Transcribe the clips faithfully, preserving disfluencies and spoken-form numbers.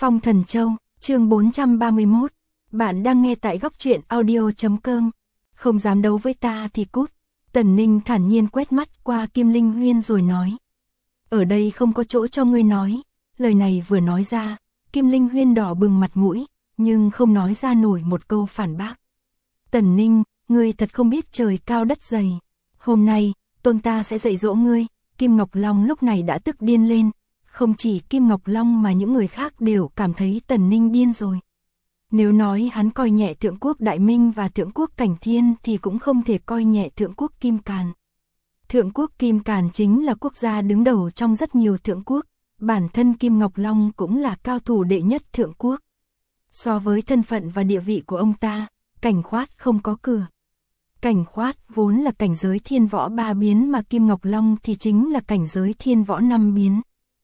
Phong Thần Châu, chương bốn trăm ba mươi mốt. Bạn đang nghe tại góc truyện audio chấm com. Không dám đấu với ta thì cút. Tần Ninh thản nhiên quét mắt qua Kim Linh Huyên rồi nói. Ở đây không có chỗ cho ngươi nói. Lời này vừa nói ra, Kim Linh Huyên đỏ bừng mặt mũi, nhưng không nói ra nổi một câu phản bác. Tần Ninh, ngươi thật không biết trời cao đất dày. Hôm nay, tôn ta sẽ dạy dỗ ngươi. Kim Ngọc Long lúc này đã tức điên lên. Không chỉ Kim Ngọc Long mà những người khác đều cảm thấy Tần Ninh điên rồi. Nếu nói hắn coi nhẹ Thượng Quốc Đại Minh và Thượng Quốc Cảnh Thiên thì cũng không thể coi nhẹ Thượng Quốc Kim Càn. Thượng Quốc Kim Càn chính là quốc gia đứng đầu trong rất nhiều thượng quốc, bản thân Kim Ngọc Long cũng là cao thủ đệ nhất thượng quốc. So với thân phận và địa vị của ông ta, Cảnh Khoát không có cửa. Cảnh Khoát vốn là cảnh giới thiên võ ba biến mà Kim Ngọc Long thì chính là cảnh giới thiên võ năm biến.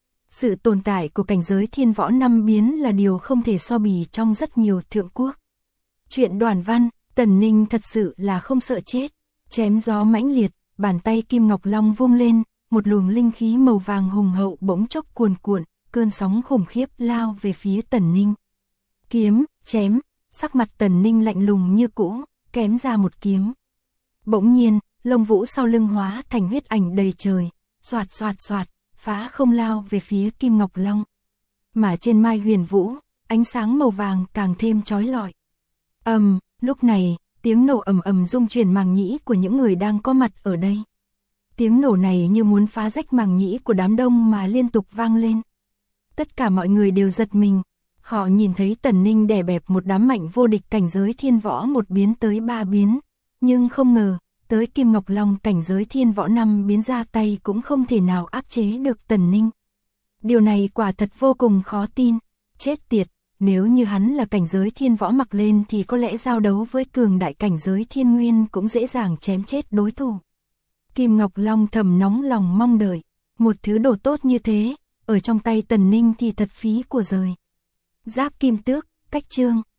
Sự tồn tại của cảnh giới thiên võ năm biến là điều không thể so bì trong rất nhiều thượng quốc. Chuyện Đoàn Văn, Tần Ninh thật sự là không sợ chết. Chém gió mãnh liệt, bàn tay Kim Ngọc Long vung lên, một luồng linh khí màu vàng hùng hậu bỗng chốc cuồn cuộn, cơn sóng khủng khiếp lao về phía Tần Ninh. Kiếm, chém, sắc mặt Tần Ninh lạnh lùng như cũ, kém ra một kiếm. Bỗng nhiên, lông vũ sau lưng hóa thành huyết ảnh đầy trời, xoạt xoạt xoạt, phá không lao về phía Kim Ngọc Long. Mà trên Mai Huyền Vũ, ánh sáng màu vàng càng thêm chói lọi. Ầm, um, lúc này, tiếng nổ ầm ầm rung chuyển màng nhĩ của những người đang có mặt ở đây. Tiếng nổ này như muốn phá rách màng nhĩ của đám đông mà liên tục vang lên. Tất cả mọi người đều giật mình. Họ nhìn thấy Tần Ninh đè bẹp một đám mạnh vô địch cảnh giới thiên võ một biến tới ba biến, nhưng không ngờ, tới Kim Ngọc Long cảnh giới thiên võ năm biến ra tay cũng không thể nào áp chế được Tần Ninh. Điều này quả thật vô cùng khó tin. Chết tiệt, nếu như hắn là cảnh giới thiên võ mặc lên thì có lẽ giao đấu với cường đại cảnh giới thiên nguyên cũng dễ dàng chém chết đối thủ. Kim Ngọc Long thầm nóng lòng mong đợi, một thứ đồ tốt như thế, ở trong tay Tần Ninh thì thật phí của rời. Giáp Kim Tước, cách chương,